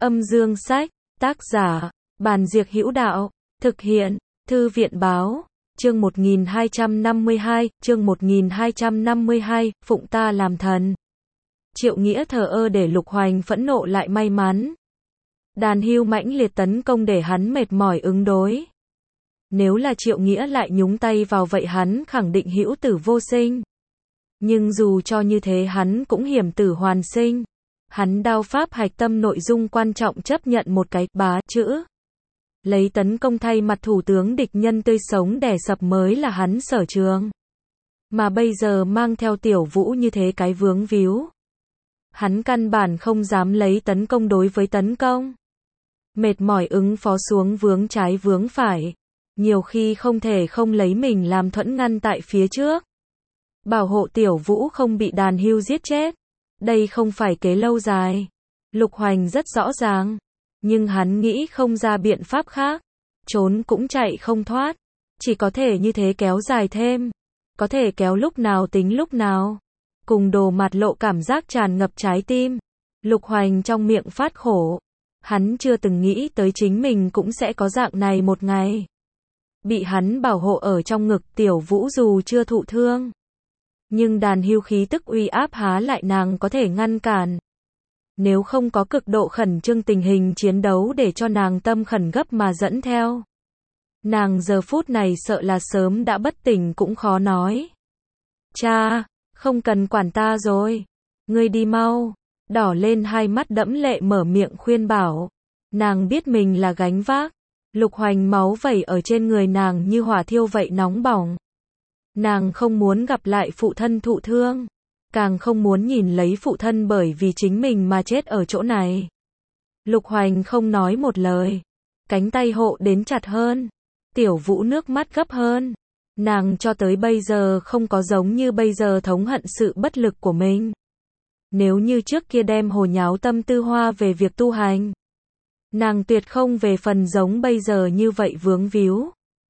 Âm dương sách, tác giả, Bàn Diệc Hữu Đạo, thực hiện, Thư viện báo, chương 1252, phụng ta làm thần. Triệu Nghĩa thờ ơ để Lục Hoành phẫn nộ lại may mắn. Đàn hưu mãnh liệt tấn công để hắn mệt mỏi ứng đối. Nếu là Triệu Nghĩa lại nhúng tay vào vậy hắn khẳng định hữu tử vô sinh. Nhưng dù cho như thế hắn cũng hiểm tử hoàn sinh. Hắn đao pháp hạch tâm nội dung quan trọng chấp nhận một cái bá chữ. Lấy tấn công thay mặt thủ tướng địch nhân tươi sống đè sập mới là hắn sở trường. Mà bây giờ mang theo Tiểu Vũ như thế cái vướng víu. Hắn căn bản không dám lấy tấn công đối với tấn công. Mệt mỏi ứng phó xuống vướng trái vướng phải. Nhiều khi không thể không lấy mình làm thuẫn ngăn tại phía trước. Bảo hộ Tiểu Vũ không bị đàn hưu giết chết. Đây không phải kế lâu dài. Lục Hoành rất rõ ràng. Nhưng hắn nghĩ không ra biện pháp khác. Trốn cũng chạy không thoát. Chỉ có thể như thế kéo dài thêm. Có thể kéo lúc nào tính lúc nào. Cùng Đồ Mạt Lộ cảm giác tràn ngập trái tim. Lục Hoành trong miệng phát khổ. Hắn chưa từng nghĩ tới chính mình cũng sẽ có dạng này một ngày. Bị hắn bảo hộ ở trong ngực Tiểu Vũ dù chưa thụ thương. Nhưng đàn hưu khí tức uy áp há lại nàng có thể ngăn cản. Nếu không có cực độ khẩn trương tình hình chiến đấu để cho nàng tâm khẩn gấp mà dẫn theo. Nàng giờ phút này sợ là sớm đã bất tỉnh cũng khó nói. Cha, không cần quản ta rồi. Ngươi đi mau. Đỏ lên hai mắt đẫm lệ mở miệng khuyên bảo. Nàng biết mình là gánh vác. Lục Hoành máu vẩy ở trên người nàng như hỏa thiêu vậy nóng bỏng. Nàng không muốn gặp lại phụ thân thụ thương. Càng không muốn nhìn lấy phụ thân bởi vì chính mình mà chết ở chỗ này. Lục Hoành không nói một lời. Cánh tay hộ đến chặt hơn. Tiểu Vũ nước mắt gấp hơn. Nàng cho tới bây giờ không có giống như bây giờ thống hận sự bất lực của mình. Nếu như trước kia đem hồ nháo tâm tư hoa về việc tu hành. Nàng tuyệt không về phần giống bây giờ như vậy vướng víu.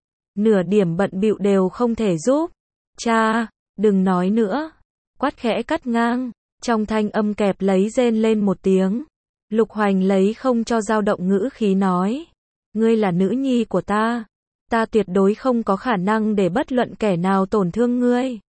Nửa điểm bận bịu đều không thể giúp. Cha, đừng nói nữa. Quát khẽ cắt ngang. Trong thanh âm kẹp lấy rên lên một tiếng. Lục Hoành lấy không cho dao động ngữ khí nói. Ngươi là nữ nhi của ta. Ta tuyệt đối không có khả năng để bất luận kẻ nào tổn thương ngươi.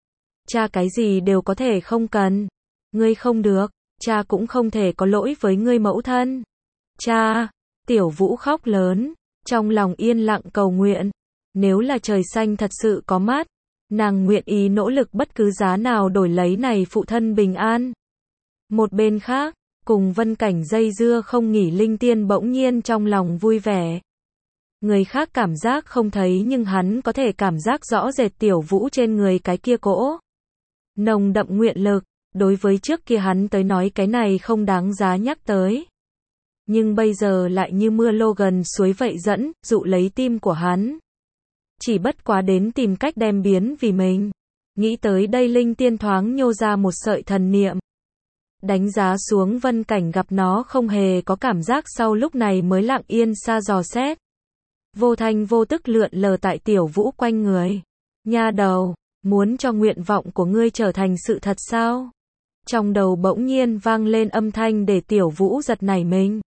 Cha cái gì đều có thể không cần. Ngươi không được. Cha cũng không thể có lỗi với ngươi mẫu thân. Cha, Tiểu Vũ khóc lớn. Trong lòng yên lặng cầu nguyện. Nếu là trời xanh thật sự có mắt. Nàng nguyện ý nỗ lực bất cứ giá nào đổi lấy này phụ thân bình an. Một bên khác, cùng Vân Cảnh dây dưa không nghỉ Linh Tiên bỗng nhiên trong lòng vui vẻ. Người khác cảm giác không thấy nhưng hắn có thể cảm giác rõ rệt Tiểu Vũ trên người cái kia cỗ. Nồng đậm nguyện lực, đối với trước kia hắn tới nói cái này không đáng giá nhắc tới. Nhưng bây giờ lại như mưa lô gần suối vậy dẫn, dụ lấy tim của hắn. Chỉ bất quá đến tìm cách đem biến vì mình. Nghĩ tới đây Linh Tiên thoáng nhô ra một sợi thần niệm. Đánh giá xuống Vân Cảnh gặp nó không hề có cảm giác sau lúc này mới lặng yên xa dò xét. Vô thanh vô tức lượn lờ tại Tiểu Vũ quanh người. Nha đầu, muốn cho nguyện vọng của ngươi trở thành sự thật sao? Trong đầu bỗng nhiên vang lên âm thanh để Tiểu Vũ giật nảy mình.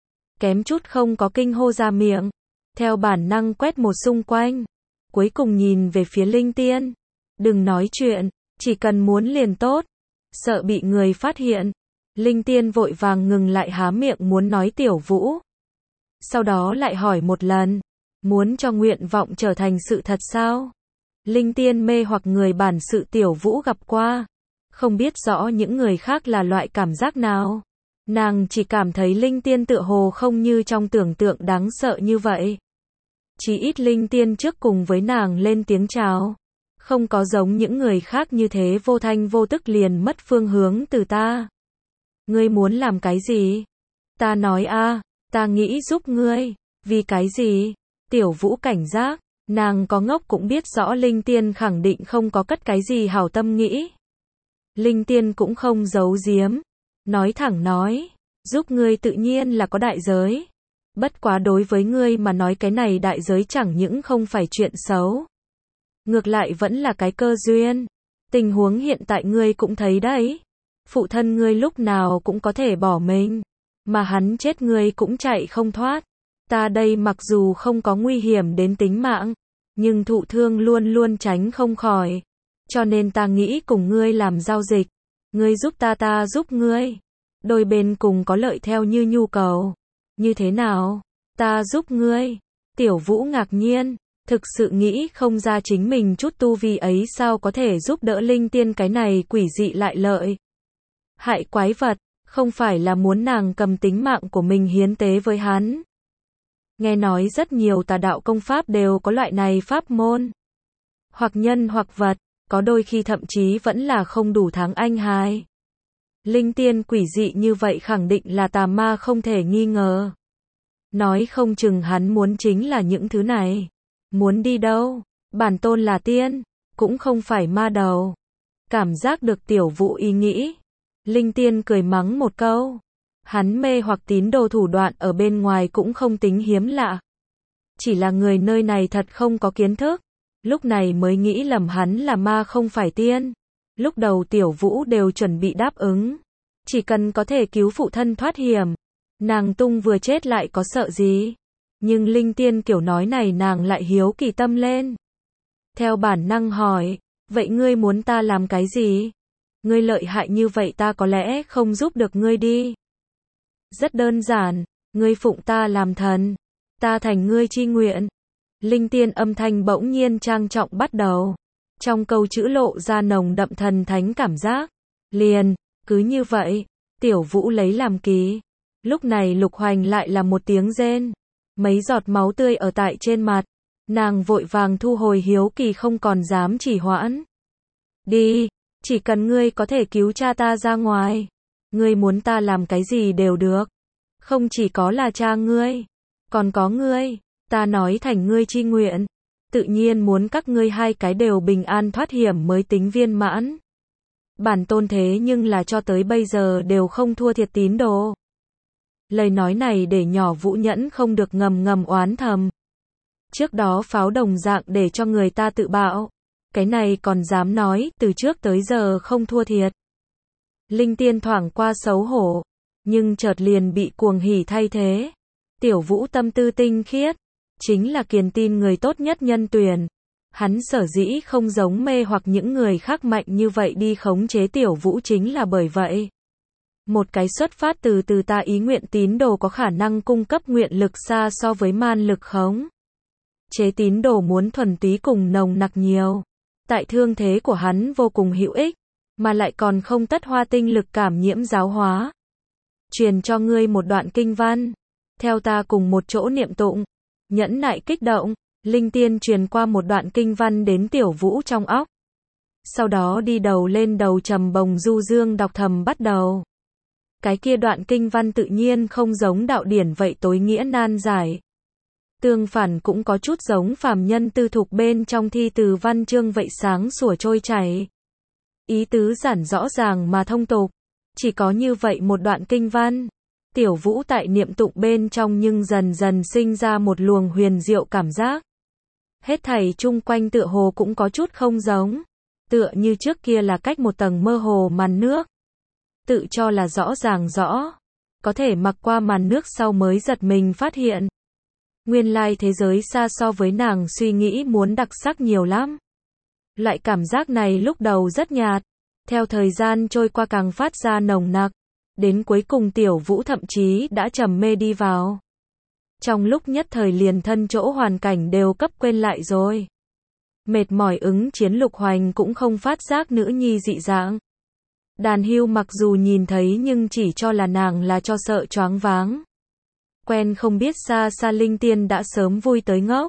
Kém chút không có kinh hô ra miệng. Theo bản năng quét một xung quanh. Cuối cùng nhìn về phía Linh Tiên. Đừng nói chuyện, chỉ cần muốn liền tốt. Sợ bị người phát hiện. Linh Tiên vội vàng ngừng lại há miệng muốn nói Tiểu Vũ. Sau đó lại hỏi một lần. Muốn cho nguyện vọng trở thành sự thật sao? Linh Tiên mê hoặc người bản sự Tiểu Vũ gặp qua. Không biết rõ những người khác là loại cảm giác nào. Nàng chỉ cảm thấy Linh Tiên tựa hồ không như trong tưởng tượng đáng sợ như vậy. Chỉ ít Linh Tiên trước cùng với nàng lên tiếng chào. Không có giống những người khác như thế vô thanh vô tức liền mất phương hướng từ ta. Ngươi muốn làm cái gì? Ta nói ta nghĩ giúp ngươi. Vì cái gì? Tiểu Vũ cảnh giác. Nàng có ngốc cũng biết rõ Linh Tiên khẳng định không có cất cái gì hảo tâm nghĩ. Linh Tiên cũng không giấu giếm. Nói thẳng nói. Giúp ngươi tự nhiên là có đại giới. Bất quá đối với ngươi mà nói cái này đại giới chẳng những không phải chuyện xấu. Ngược lại vẫn là cái cơ duyên. Tình huống hiện tại ngươi cũng thấy đấy. Phụ thân ngươi lúc nào cũng có thể bỏ mình. mà hắn chết ngươi cũng chạy không thoát. Ta đây mặc dù không có nguy hiểm đến tính mạng, nhưng thụ thương luôn luôn tránh không khỏi. Cho nên ta nghĩ cùng ngươi làm giao dịch. Ngươi giúp ta giúp ngươi. Đôi bên cùng có lợi theo như nhu cầu. Như thế nào? Ta giúp ngươi. Tiểu Vũ ngạc nhiên, thực sự nghĩ không ra chính mình chút tu vi ấy sao có thể giúp đỡ linh tiên cái này quỷ dị lại lợi. Hại quái vật, không phải là muốn nàng cầm tính mạng của mình hiến tế với hắn. Nghe nói rất nhiều tà đạo công pháp đều có loại này pháp môn. Hoặc nhân hoặc vật, có đôi khi thậm chí vẫn là không đủ tháng anh hài. Linh tiên quỷ dị như vậy khẳng định là tà ma không thể nghi ngờ. Nói không chừng hắn muốn chính là những thứ này. Muốn đi đâu? Bản tôn là tiên, cũng không phải ma đầu. Cảm giác được Tiểu Vũ ý nghĩ. Linh tiên cười mắng một câu. Hắn mê hoặc tín đồ thủ đoạn ở bên ngoài cũng không tính hiếm lạ. Chỉ là người nơi này thật không có kiến thức. Lúc này mới nghĩ lầm hắn là ma không phải tiên. Lúc đầu Tiểu Vũ đều chuẩn bị đáp ứng. Chỉ cần có thể cứu phụ thân thoát hiểm. Nàng tung vừa chết lại có sợ gì. Nhưng linh tiên kiểu nói này nàng lại hiếu kỳ tâm lên. Theo bản năng hỏi, vậy ngươi muốn ta làm cái gì? Ngươi lợi hại như vậy ta có lẽ không giúp được ngươi đi. Rất đơn giản, ngươi phụng ta làm thần. Ta thành ngươi chi nguyện. Linh tiên âm thanh bỗng nhiên trang trọng bắt đầu. Trong câu chữ lộ ra nồng đậm thần thánh cảm giác. Liền, cứ như vậy, Tiểu Vũ lấy làm kỳ. Lúc này Lục Hoành lại là một tiếng rên. Mấy giọt máu tươi ở tại trên mặt. Nàng vội vàng thu hồi hiếu kỳ không còn dám trì hoãn. Đi, chỉ cần ngươi có thể cứu cha ta ra ngoài. Ngươi muốn ta làm cái gì đều được. Không chỉ có là cha ngươi, còn có ngươi. Ta nói thành ngươi chi nguyện. Tự nhiên muốn các ngươi hai cái đều bình an thoát hiểm mới tính viên mãn. Bản tôn thế nhưng là cho tới bây giờ đều không thua thiệt tín đồ. Lời nói này để nhỏ Vũ Nhẫn không được ngầm ngầm oán thầm. Trước đó pháo đồng dạng để cho người ta tự bạo. Cái này còn dám nói, từ trước tới giờ không thua thiệt. Linh tiên thoảng qua xấu hổ, nhưng chợt liền bị cuồng hỉ thay thế. Tiểu Vũ tâm tư tinh khiết, chính là kiền tin người tốt nhất nhân tuyển. Hắn sở dĩ không giống mê hoặc những người khác mạnh như vậy đi khống chế Tiểu Vũ chính là bởi vậy. Một cái xuất phát từ ta ý nguyện tín đồ có khả năng cung cấp nguyện lực xa so với man lực khống. Chế tín đồ muốn thuần túy cùng nồng nặc nhiều. Tại thương thế của hắn vô cùng hữu ích, mà lại còn không tất hoa tinh lực cảm nhiễm giáo hóa. Truyền cho ngươi một đoạn kinh văn. Theo ta cùng một chỗ niệm tụng. Nhẫn nại kích động, linh tiên truyền qua một đoạn kinh văn đến Tiểu Vũ trong óc. Sau đó đi đầu lên đầu trầm bồng du dương đọc thầm bắt đầu. Cái kia đoạn kinh văn tự nhiên không giống đạo điển vậy tối nghĩa nan giải. Tương phản cũng có chút giống phàm nhân tư thục bên trong thi từ văn chương vậy sáng sủa trôi chảy. Ý tứ giản rõ ràng mà thông tục. Chỉ có như vậy một đoạn kinh văn. Tiểu Vũ tại niệm tụng bên trong nhưng dần dần sinh ra một luồng huyền diệu cảm giác. Hết thảy chung quanh tựa hồ cũng có chút không giống. Tựa như trước kia là cách một tầng mơ hồ màn nước. Tự cho là rõ ràng rõ. Có thể mặc qua màn nước sau mới giật mình phát hiện. Nguyên lai thế giới xa so với nàng suy nghĩ muốn đặc sắc nhiều lắm. Loại cảm giác này lúc đầu rất nhạt. Theo thời gian trôi qua càng phát ra nồng nặc. Đến cuối cùng Tiểu Vũ thậm chí đã trầm mê đi vào. Trong lúc nhất thời liền thân chỗ hoàn cảnh đều cấp quên lại rồi. Mệt mỏi ứng chiến Lục Hoành cũng không phát giác nữ nhi dị dạng. Đàn Hưu mặc dù nhìn thấy nhưng chỉ cho là nàng là cho sợ choáng váng. Quen không biết xa xa linh tiên đã sớm vui tới ngốc.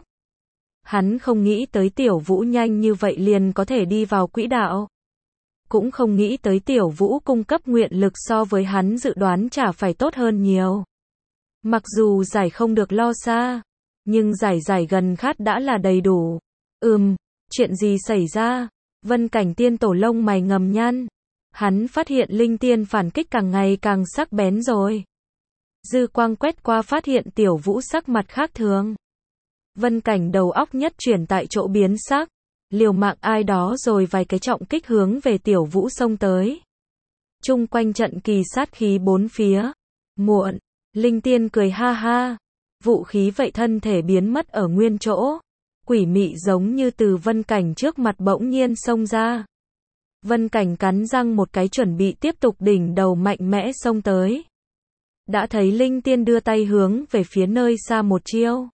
Hắn không nghĩ tới Tiểu Vũ nhanh như vậy liền có thể đi vào quỹ đạo. Cũng không nghĩ tới Tiểu Vũ cung cấp nguyện lực so với hắn dự đoán chả phải tốt hơn nhiều. Mặc dù giải không được lo xa, nhưng giải gần khát đã là đầy đủ. Chuyện gì xảy ra? Vân Cảnh Tiên tổ lông mày ngầm nhăn. Hắn phát hiện linh tiên phản kích càng ngày càng sắc bén rồi. Dư quang quét qua phát hiện Tiểu Vũ sắc mặt khác thường. Vân Cảnh đầu óc nhất chuyển tại chỗ biến sắc. Liều mạng ai đó rồi vài cái trọng kích hướng về Tiểu Vũ xông tới. Chung quanh trận kỳ sát khí bốn phía. Muộn, Linh Tiên cười ha ha. Vũ khí vậy thân thể biến mất ở nguyên chỗ. Quỷ mị giống như từ Vân Cảnh trước mặt bỗng nhiên xông ra. Vân Cảnh cắn răng một cái chuẩn bị tiếp tục đỉnh đầu mạnh mẽ xông tới. Đã thấy Linh Tiên đưa tay hướng về phía nơi xa một chiêu.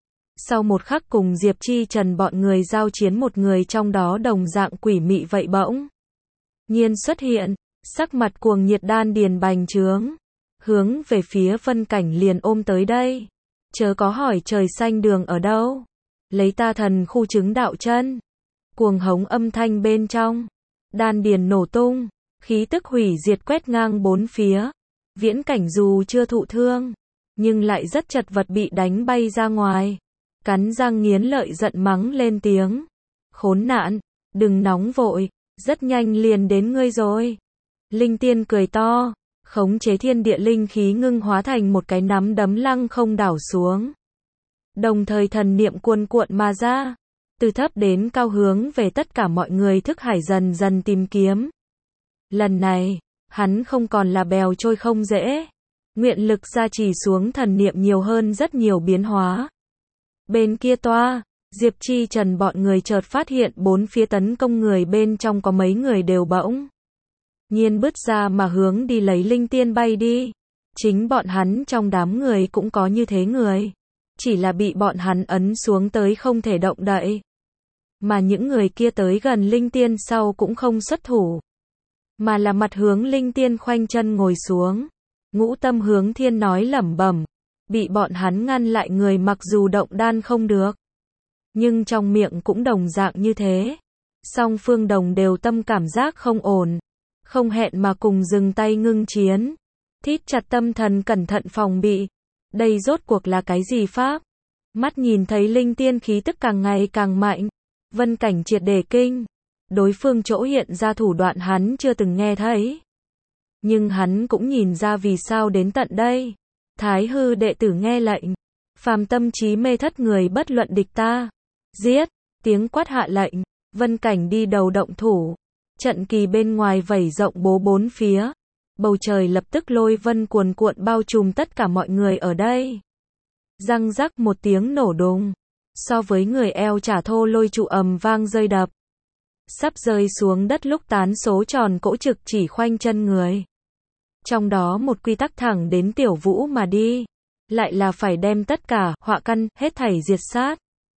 Sau một khắc cùng Diệp Chi Trần bọn người giao chiến, một người trong đó đồng dạng quỷ mị vậy bỗng nhiên xuất hiện, sắc mặt cuồng nhiệt đan điền bành trướng, hướng về phía Vân Cảnh liền ôm tới đây. Chớ có hỏi trời xanh đường ở đâu, lấy ta thần khu chứng đạo chân. Cuồng hống âm thanh bên trong, đan điền nổ tung, khí tức hủy diệt quét ngang bốn phía. Viễn Cảnh dù chưa thụ thương, nhưng lại rất chật vật bị đánh bay ra ngoài. Cắn răng nghiến lợi giận mắng lên tiếng. Khốn nạn, đừng nóng vội, rất nhanh liền đến ngươi rồi. Linh Tiên cười to, khống chế thiên địa linh khí ngưng hóa thành một cái nắm đấm lăng không đảo xuống. Đồng thời thần niệm cuồn cuộn mà ra, từ thấp đến cao hướng về tất cả mọi người thức hải dần dần tìm kiếm. Lần này, hắn không còn là bèo trôi không dễ. Nguyện lực gia trì xuống thần niệm nhiều hơn rất nhiều biến hóa. Bên kia toa, Diệp Chi Trần bọn người chợt phát hiện bốn phía tấn công người bên trong có mấy người đều bỗng nhiên bứt ra mà hướng đi lấy Linh Tiên bay đi. Chính bọn hắn trong đám người cũng có như thế người, chỉ là bị bọn hắn ấn xuống tới không thể động đậy. Mà những người kia tới gần Linh Tiên sau cũng không xuất thủ, mà là mặt hướng Linh Tiên khoanh chân ngồi xuống. Ngũ Tâm Hướng Thiên nói lẩm bẩm, bị bọn hắn ngăn lại người mặc dù động đan không được, nhưng trong miệng cũng đồng dạng như thế. Song phương đồng đều tâm cảm giác không ổn, không hẹn mà cùng dừng tay ngưng chiến, thít chặt tâm thần cẩn thận phòng bị. Đây rốt cuộc là cái gì pháp? Mắt nhìn thấy Linh Tiên khí tức càng ngày càng mạnh, Vân Cảnh triệt để kinh. Đối phương chỗ hiện ra thủ đoạn hắn chưa từng nghe thấy, nhưng hắn cũng nhìn ra vì sao đến tận đây. Thái hư đệ tử nghe lệnh, phàm tâm trí mê thất người bất luận địch ta, giết. Tiếng quát hạ lệnh, Vân Cảnh đi đầu động thủ. Trận kỳ bên ngoài vẩy rộng bố bốn phía, bầu trời lập tức lôi vân cuồn cuộn bao trùm tất cả mọi người ở đây. Răng rắc một tiếng nổ đùng, so với người eo chả thô lôi trụ ầm vang rơi đập, sắp rơi xuống đất lúc tán số tròn cỗ trực chỉ khoanh chân người. Trong đó một quy tắc thẳng đến Tiểu Vũ mà đi, lại là phải đem tất cả họa căn hết thảy diệt sát.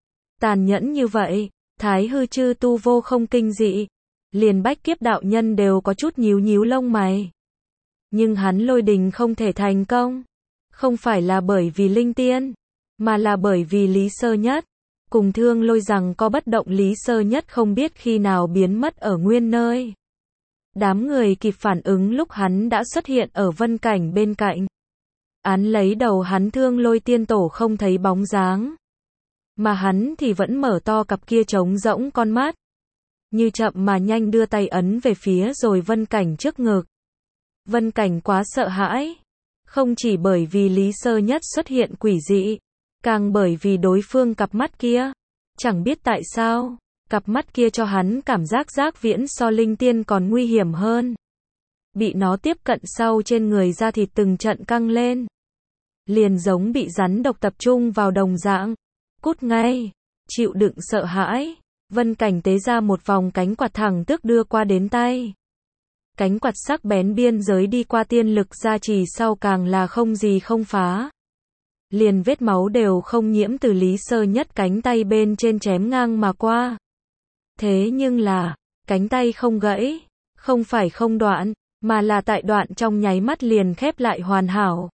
Tàn nhẫn như vậy, Thái hư chư tu vô không kinh dị, liền Bách Kiếp đạo nhân đều có chút nhíu nhíu lông mày. Nhưng hắn lôi đình không thể thành công, không phải là bởi vì Linh Tiên, mà là bởi vì Lý Sơ Nhất. Cùng Thương Lôi rằng có bất động, Lý Sơ Nhất không biết khi nào biến mất ở nguyên nơi. Đám người kịp phản ứng lúc hắn đã xuất hiện ở Vân Cảnh bên cạnh. Án lấy đầu hắn Thương Lôi tiên tổ không thấy bóng dáng, mà hắn thì vẫn mở to cặp kia trống rỗng con mắt, như chậm mà nhanh đưa tay ấn về phía rồi Vân Cảnh trước ngực. Vân Cảnh quá sợ hãi, không chỉ bởi vì Lý Sơ Nhất xuất hiện quỷ dị, càng bởi vì đối phương cặp mắt kia. Chẳng biết tại sao, cặp mắt kia cho hắn cảm giác Giác Viễn so Linh Tiên còn nguy hiểm hơn. Bị nó tiếp cận sau trên người da thịt từng trận căng lên, liền giống bị rắn độc tập trung vào đồng dạng. Cút ngay, chịu đựng sợ hãi, Vân Cảnh tế ra một vòng cánh quạt thẳng tước đưa qua đến tay. Cánh quạt sắc bén biên giới đi qua tiên lực gia trì sau càng là không gì không phá. Liền vết máu đều không nhiễm từ Lý Sơ Nhất cánh tay bên trên chém ngang mà qua. Thế nhưng là, cánh tay không gãy, không phải không đoạn, mà là tại đoạn trong nháy mắt liền khép lại hoàn hảo.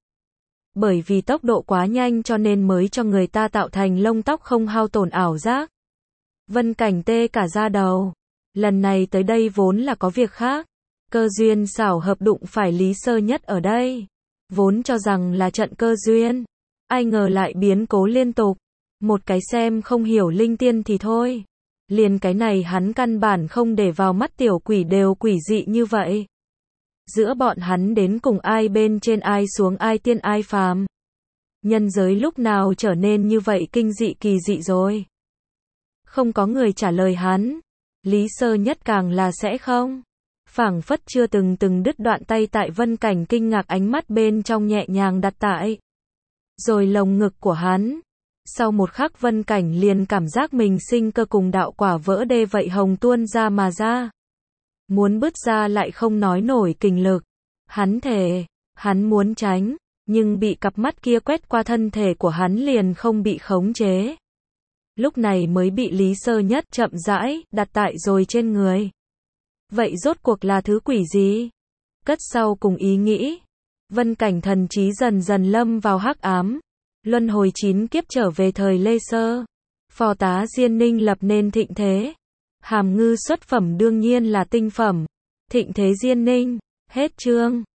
Bởi vì tốc độ quá nhanh cho nên mới cho người ta tạo thành lông tóc không hao tổn ảo giác. Vân Cảnh tê cả da đầu. Lần này tới đây vốn là có việc khác. Cơ duyên xảo hợp đụng phải Lý Sơ Nhất ở đây. Vốn cho rằng là trận cơ duyên, ai ngờ lại biến cố liên tục. Một cái xem không hiểu Linh Tiên thì thôi, liền cái này hắn căn bản không để vào mắt, tiểu quỷ đều quỷ dị như vậy. Giữa bọn hắn đến cùng ai bên trên ai xuống, ai tiên ai phàm. Nhân giới lúc nào trở nên như vậy kinh dị kỳ dị rồi. Không có người trả lời hắn. Lý Sơ Nhất càng là sẽ không phảng phất chưa từng đứt đoạn tay tại Vân Cảnh kinh ngạc ánh mắt bên trong nhẹ nhàng đặt tại rồi lồng ngực của hắn. Sau một khắc Vân Cảnh liền cảm giác mình sinh cơ cùng đạo quả vỡ đê vậy hồng tuôn ra mà ra. Muốn bứt ra lại không nói nổi kình lực. Hắn thề, hắn muốn tránh, nhưng bị cặp mắt kia quét qua thân thể của hắn liền không bị khống chế. Lúc này mới bị Lý Sơ Nhất chậm rãi đặt tại rồi trên người. Vậy rốt cuộc là thứ quỷ gì? Cất sau cùng ý nghĩ, Vân Cảnh thần trí dần dần lâm vào hắc ám. Luân hồi 9 kiếp trở về thời Lê Sơ. Phò tá Diên Ninh lập nên thịnh thế. Hàm Ngư xuất phẩm đương nhiên là tinh phẩm. Thịnh thế Diên Ninh. Hết chương.